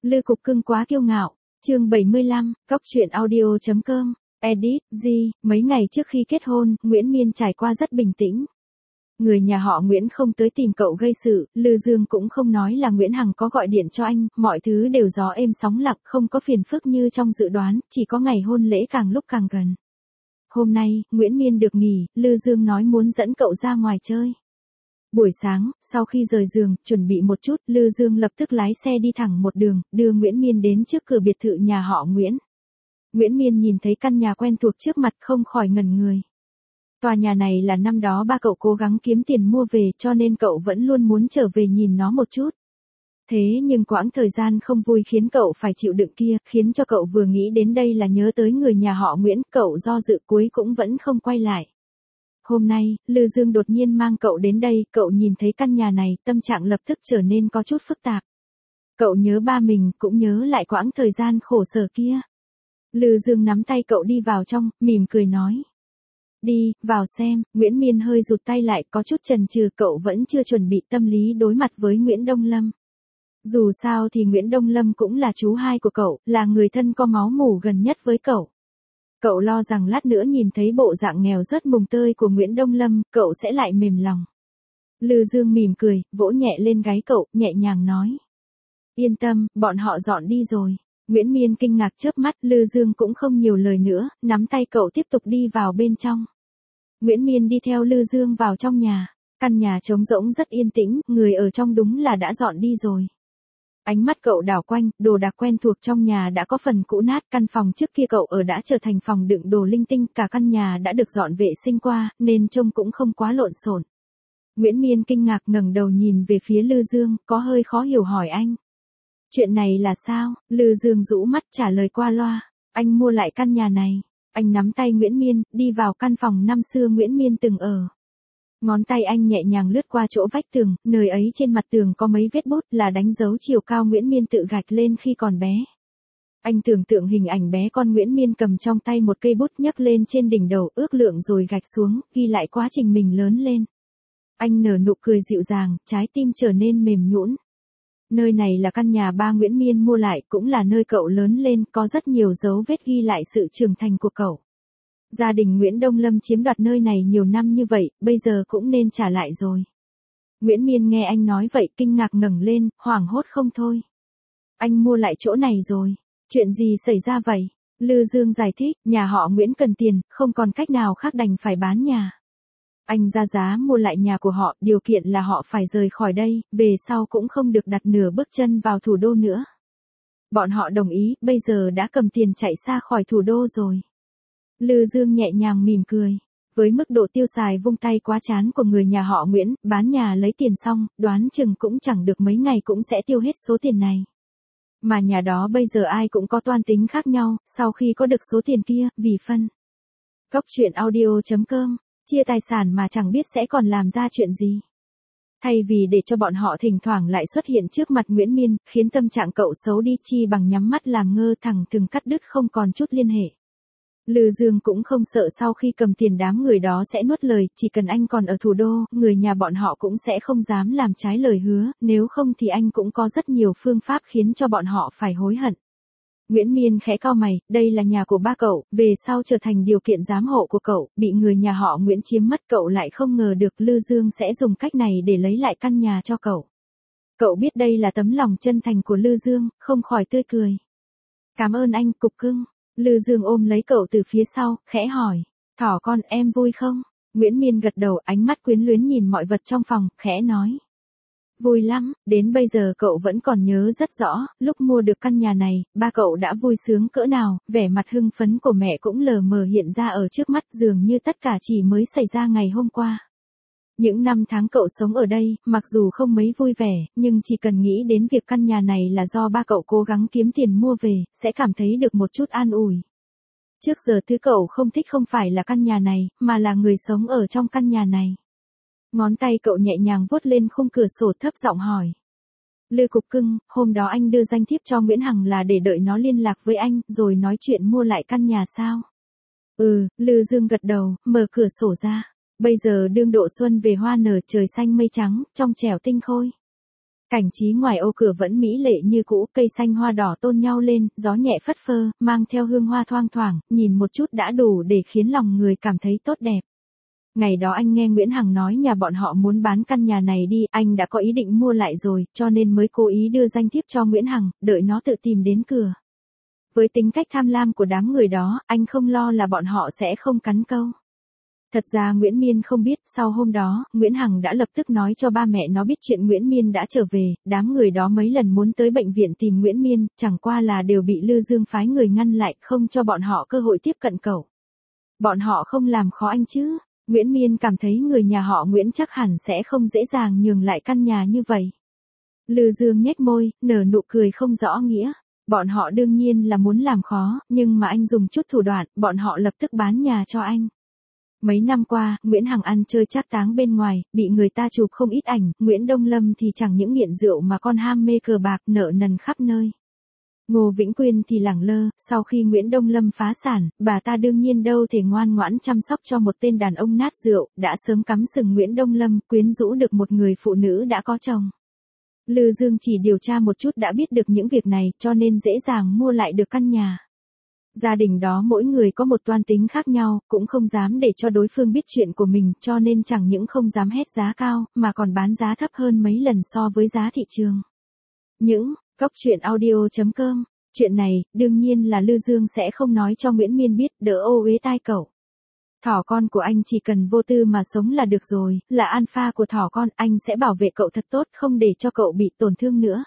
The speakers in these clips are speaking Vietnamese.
Lư Cục Cưng quá kiêu ngạo. Chương 75, Cóc truyện audio.com. Edit, G, mấy ngày trước khi kết hôn, Nguyễn Miên trải qua rất bình tĩnh. Người nhà họ Nguyễn không tới tìm cậu gây sự, Lư Dương cũng không nói là Nguyễn Hằng có gọi điện cho anh, mọi thứ đều gió êm sóng lặng, không có phiền phức như trong dự đoán, chỉ có ngày hôn lễ càng lúc càng gần. Hôm nay, Nguyễn Miên được nghỉ, Lư Dương nói muốn dẫn cậu ra ngoài chơi. Buổi sáng, sau khi rời giường, chuẩn bị một chút, Lư Dương lập tức lái xe đi thẳng một đường, đưa Nguyễn Miên đến trước cửa biệt thự nhà họ Nguyễn. Nguyễn Miên nhìn thấy căn nhà quen thuộc trước mặt không khỏi ngẩn người. Tòa nhà này là năm đó ba cậu cố gắng kiếm tiền mua về cho nên cậu vẫn luôn muốn trở về nhìn nó một chút. Thế nhưng quãng thời gian không vui khiến cậu phải chịu đựng kia, khiến cho cậu vừa nghĩ đến đây là nhớ tới người nhà họ Nguyễn, cậu do dự cuối cũng vẫn không quay lại. Hôm nay, Lư Dương đột nhiên mang cậu đến đây, cậu nhìn thấy căn nhà này, tâm trạng lập tức trở nên có chút phức tạp. Cậu nhớ ba mình, cũng nhớ lại quãng thời gian khổ sở kia. Lư Dương nắm tay cậu đi vào trong, mỉm cười nói. Đi, vào xem. Nguyễn Miên hơi rụt tay lại, có chút chần chừ, cậu vẫn chưa chuẩn bị tâm lý đối mặt với Nguyễn Đông Lâm. Dù sao thì Nguyễn Đông Lâm cũng là chú hai của cậu, là người thân có máu mủ gần nhất với cậu. Cậu lo rằng lát nữa nhìn thấy bộ dạng nghèo rớt mùng tơi của Nguyễn Đông Lâm, cậu sẽ lại mềm lòng. Lư Dương mỉm cười, vỗ nhẹ lên gáy cậu, nhẹ nhàng nói. Yên tâm, bọn họ dọn đi rồi. Nguyễn Miên kinh ngạc chớp mắt, Lư Dương cũng không nhiều lời nữa, nắm tay cậu tiếp tục đi vào bên trong. Nguyễn Miên đi theo Lư Dương vào trong nhà. Căn nhà trống rỗng rất yên tĩnh, người ở trong đúng là đã dọn đi rồi. Ánh mắt cậu đảo quanh, đồ đạc quen thuộc trong nhà đã có phần cũ nát, căn phòng trước kia cậu ở đã trở thành phòng đựng đồ linh tinh, cả căn nhà đã được dọn vệ sinh qua, nên trông cũng không quá lộn xộn. Nguyễn Miên kinh ngạc ngẩng đầu nhìn về phía Lư Dương, có hơi khó hiểu hỏi anh. Chuyện này là sao? Lư Dương rũ mắt trả lời qua loa. Anh mua lại căn nhà này. Anh nắm tay Nguyễn Miên, đi vào căn phòng năm xưa Nguyễn Miên từng ở. Ngón tay anh nhẹ nhàng lướt qua chỗ vách tường, nơi ấy trên mặt tường có mấy vết bút là đánh dấu chiều cao Nguyễn Miên tự gạch lên khi còn bé. Anh tưởng tượng hình ảnh bé con Nguyễn Miên cầm trong tay một cây bút nhấc lên trên đỉnh đầu, ước lượng rồi gạch xuống, ghi lại quá trình mình lớn lên. Anh nở nụ cười dịu dàng, trái tim trở nên mềm nhũn. Nơi này là căn nhà ba Nguyễn Miên mua lại, cũng là nơi cậu lớn lên, có rất nhiều dấu vết ghi lại sự trưởng thành của cậu. Gia đình Nguyễn Đông Lâm chiếm đoạt nơi này nhiều năm như vậy, bây giờ cũng nên trả lại rồi. Nguyễn Miên nghe anh nói vậy, kinh ngạc ngẩng lên, hoảng hốt không thôi. Anh mua lại chỗ này rồi. Chuyện gì xảy ra vậy? Lư Dương giải thích, nhà họ Nguyễn cần tiền, không còn cách nào khác đành phải bán nhà. Anh ra giá mua lại nhà của họ, điều kiện là họ phải rời khỏi đây, về sau cũng không được đặt nửa bước chân vào thủ đô nữa. Bọn họ đồng ý, bây giờ đã cầm tiền chạy xa khỏi thủ đô rồi. Lư Dương nhẹ nhàng mỉm cười. Với mức độ tiêu xài vung tay quá chán của người nhà họ Nguyễn, bán nhà lấy tiền xong, đoán chừng cũng chẳng được mấy ngày cũng sẽ tiêu hết số tiền này. Mà nhà đó bây giờ ai cũng có toan tính khác nhau, sau khi có được số tiền kia, vì phân. Cóc truyện audio.com. Chia tài sản mà chẳng biết sẽ còn làm ra chuyện gì. Thay vì để cho bọn họ thỉnh thoảng lại xuất hiện trước mặt Nguyễn Miên, khiến tâm trạng cậu xấu đi, chi bằng nhắm mắt làm ngơ thẳng thừng cắt đứt không còn chút liên hệ. Lư Dương cũng không sợ sau khi cầm tiền đám người đó sẽ nuốt lời, chỉ cần anh còn ở thủ đô, người nhà bọn họ cũng sẽ không dám làm trái lời hứa, nếu không thì anh cũng có rất nhiều phương pháp khiến cho bọn họ phải hối hận. Nguyễn Miên khẽ cau mày, đây là nhà của ba cậu, về sau trở thành điều kiện giám hộ của cậu, bị người nhà họ Nguyễn chiếm mất, cậu lại không ngờ được Lư Dương sẽ dùng cách này để lấy lại căn nhà cho cậu. Cậu biết đây là tấm lòng chân thành của Lư Dương, không khỏi tươi cười. Cảm ơn anh, Cục Cưng. Lư Dương ôm lấy cậu từ phía sau, khẽ hỏi, thỏ con em vui không? Nguyễn Miên gật đầu, ánh mắt quyến luyến nhìn mọi vật trong phòng, khẽ nói. Vui lắm, đến bây giờ cậu vẫn còn nhớ rất rõ, lúc mua được căn nhà này, ba cậu đã vui sướng cỡ nào, vẻ mặt hưng phấn của mẹ cũng lờ mờ hiện ra ở trước mắt, dường như tất cả chỉ mới xảy ra ngày hôm qua. Những năm tháng cậu sống ở đây, mặc dù không mấy vui vẻ, nhưng chỉ cần nghĩ đến việc căn nhà này là do ba cậu cố gắng kiếm tiền mua về, sẽ cảm thấy được một chút an ủi. Trước giờ thứ cậu không thích không phải là căn nhà này, mà là người sống ở trong căn nhà này. Ngón tay cậu nhẹ nhàng vuốt lên khung cửa sổ, thấp giọng hỏi. Lư Cục Cưng, hôm đó anh đưa danh thiếp cho Nguyễn Hằng là để đợi nó liên lạc với anh, rồi nói chuyện mua lại căn nhà sao? Lư Dương gật đầu, mở cửa sổ ra. Bây giờ đương độ xuân về hoa nở, trời xanh mây trắng, trong trẻo tinh khôi. Cảnh trí ngoài ô cửa vẫn mỹ lệ như cũ, cây xanh hoa đỏ tôn nhau lên, gió nhẹ phất phơ, mang theo hương hoa thoang thoảng, nhìn một chút đã đủ để khiến lòng người cảm thấy tốt đẹp. Ngày đó anh nghe Nguyễn Hằng nói nhà bọn họ muốn bán căn nhà này đi, anh đã có ý định mua lại rồi, cho nên mới cố ý đưa danh thiếp cho Nguyễn Hằng, đợi nó tự tìm đến cửa. Với tính cách tham lam của đám người đó, anh không lo là bọn họ sẽ không cắn câu. Thật ra Nguyễn Miên không biết, sau hôm đó, Nguyễn Hằng đã lập tức nói cho ba mẹ nó biết chuyện Nguyễn Miên đã trở về, đám người đó mấy lần muốn tới bệnh viện tìm Nguyễn Miên, chẳng qua là đều bị Lư Dương phái người ngăn lại, không cho bọn họ cơ hội tiếp cận cậu. Bọn họ không làm khó anh chứ? Nguyễn Miên cảm thấy người nhà họ Nguyễn chắc hẳn sẽ không dễ dàng nhường lại căn nhà như vậy. Lư Dương nhếch môi, nở nụ cười không rõ nghĩa. Bọn họ đương nhiên là muốn làm khó, nhưng mà anh dùng chút thủ đoạn, bọn họ lập tức bán nhà cho anh. Mấy năm qua, Nguyễn Hằng ăn chơi trác táng bên ngoài, bị người ta chụp không ít ảnh, Nguyễn Đông Lâm thì chẳng những nghiện rượu mà còn ham mê cờ bạc, nợ nần khắp nơi. Ngô Vĩnh Quyên thì lẳng lơ, sau khi Nguyễn Đông Lâm phá sản, bà ta đương nhiên đâu thể ngoan ngoãn chăm sóc cho một tên đàn ông nát rượu, đã sớm cắm sừng Nguyễn Đông Lâm, quyến rũ được một người phụ nữ đã có chồng. Lư Dương chỉ điều tra một chút đã biết được những việc này, cho nên dễ dàng mua lại được căn nhà. Gia đình đó mỗi người có một toan tính khác nhau, cũng không dám để cho đối phương biết chuyện của mình, cho nên chẳng những không dám hét giá cao, mà còn bán giá thấp hơn mấy lần so với giá thị trường. Góc truyện audio.com. Chuyện này, đương nhiên là Lư Dương sẽ không nói cho Nguyễn Miên biết, đỡ ô uế tai cậu. Thỏ con của anh chỉ cần vô tư mà sống là được rồi, là alpha của thỏ con, anh sẽ bảo vệ cậu thật tốt, không để cho cậu bị tổn thương nữa.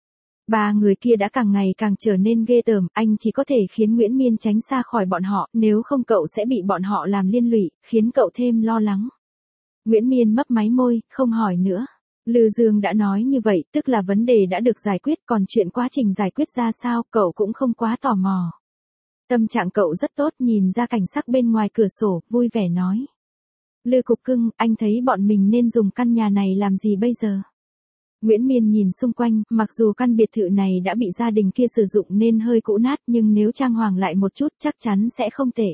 Ba người kia đã càng ngày càng trở nên ghê tởm, anh chỉ có thể khiến Nguyễn Miên tránh xa khỏi bọn họ, nếu không cậu sẽ bị bọn họ làm liên lụy, khiến cậu thêm lo lắng. Nguyễn Miên mấp máy môi, không hỏi nữa. Lư Dương đã nói như vậy, tức là vấn đề đã được giải quyết, còn chuyện quá trình giải quyết ra sao, cậu cũng không quá tò mò. Tâm trạng cậu rất tốt, nhìn ra cảnh sắc bên ngoài cửa sổ, vui vẻ nói. Lư Cục Cưng, anh thấy bọn mình nên dùng căn nhà này làm gì bây giờ? Nguyễn Miên nhìn xung quanh, mặc dù căn biệt thự này đã bị gia đình kia sử dụng nên hơi cũ nát, nhưng nếu trang hoàng lại một chút chắc chắn sẽ không tệ.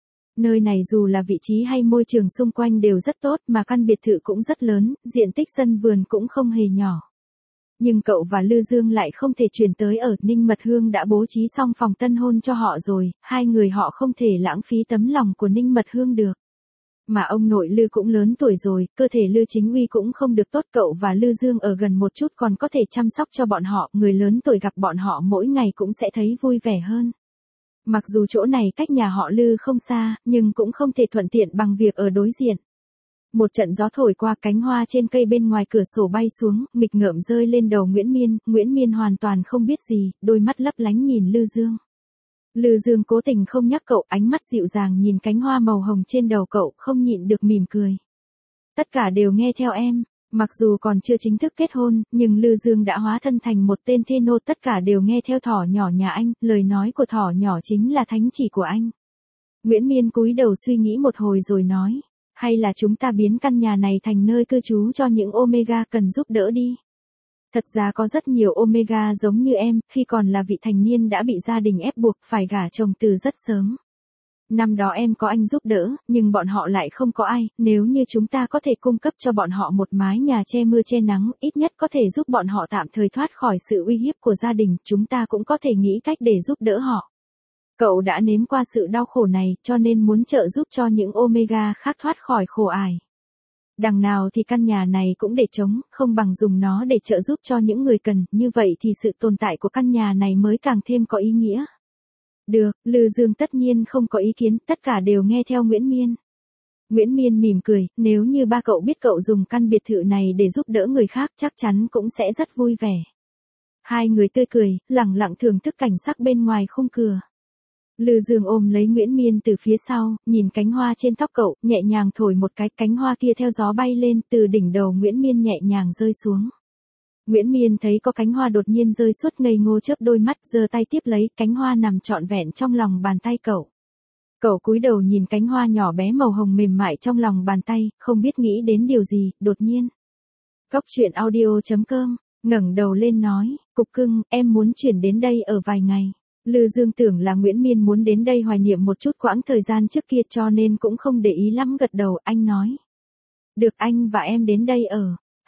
Nơi này dù là vị trí hay môi trường xung quanh đều rất tốt, mà căn biệt thự cũng rất lớn, diện tích sân vườn cũng không hề nhỏ. Nhưng cậu và Lư Dương lại không thể chuyển tới ở, Ninh Mật Hương đã bố trí xong phòng tân hôn cho họ rồi, hai người họ không thể lãng phí tấm lòng của Ninh Mật Hương được. Mà ông nội Lư cũng lớn tuổi rồi, cơ thể Lư Chính Uy cũng không được tốt, cậu và Lư Dương ở gần một chút còn có thể chăm sóc cho bọn họ, người lớn tuổi gặp bọn họ mỗi ngày cũng sẽ thấy vui vẻ hơn. Mặc dù chỗ này cách nhà họ Lư không xa, nhưng cũng không thể thuận tiện bằng việc ở đối diện. Một trận gió thổi qua, cánh hoa trên cây bên ngoài cửa sổ bay xuống, nghịch ngợm rơi lên đầu Nguyễn Miên hoàn toàn không biết gì, đôi mắt lấp lánh nhìn Lư Dương. Lư Dương cố tình không nhắc cậu, ánh mắt dịu dàng nhìn cánh hoa màu hồng trên đầu cậu, không nhịn được mỉm cười. Tất cả đều nghe theo em, mặc dù còn chưa chính thức kết hôn, nhưng Lư Dương đã hóa thân thành một tên thê nô, tất cả đều nghe theo thỏ nhỏ nhà anh, lời nói của thỏ nhỏ chính là thánh chỉ của anh. Nguyễn Miên cúi đầu suy nghĩ một hồi rồi nói, hay là chúng ta biến căn nhà này thành nơi cư trú cho những Omega cần giúp đỡ đi. Thật ra có rất nhiều Omega giống như em, khi còn là vị thành niên đã bị gia đình ép buộc phải gả chồng từ rất sớm. Năm đó em có anh giúp đỡ, nhưng bọn họ lại không có ai, nếu như chúng ta có thể cung cấp cho bọn họ một mái nhà che mưa che nắng, ít nhất có thể giúp bọn họ tạm thời thoát khỏi sự uy hiếp của gia đình, chúng ta cũng có thể nghĩ cách để giúp đỡ họ. Cậu đã nếm qua sự đau khổ này, cho nên muốn trợ giúp cho những Omega khác thoát khỏi khổ ải. Đằng nào thì căn nhà này cũng để trống, không bằng dùng nó để trợ giúp cho những người cần, như vậy thì sự tồn tại của căn nhà này mới càng thêm có ý nghĩa. Được, Lư Dương tất nhiên không có ý kiến, tất cả đều nghe theo Nguyễn Miên. Nguyễn Miên mỉm cười, nếu như ba cậu biết cậu dùng căn biệt thự này để giúp đỡ người khác chắc chắn cũng sẽ rất vui vẻ. Hai người tươi cười, lẳng lặng thưởng thức cảnh sắc bên ngoài khung cửa. Lư Dương ôm lấy Nguyễn Miên từ phía sau, nhìn cánh hoa trên tóc cậu, nhẹ nhàng thổi một cái, cánh hoa kia theo gió bay lên, từ đỉnh đầu Nguyễn Miên nhẹ nhàng rơi xuống. Nguyễn Miên thấy có cánh hoa đột nhiên rơi suốt ngây ngô, chớp đôi mắt, giơ tay tiếp lấy, cánh hoa nằm trọn vẹn trong lòng bàn tay cậu. Cậu cúi đầu nhìn cánh hoa nhỏ bé màu hồng mềm mại trong lòng bàn tay, không biết nghĩ đến điều gì, đột nhiên. Góc truyện audio.com, ngẩng đầu lên nói, Cục Cưng, em muốn chuyển đến đây ở vài ngày. Lư Dương tưởng là Nguyễn Miên muốn đến đây hoài niệm một chút quãng thời gian trước kia, cho nên cũng không để ý lắm, gật đầu, anh nói. Được, anh và em đến đây ở.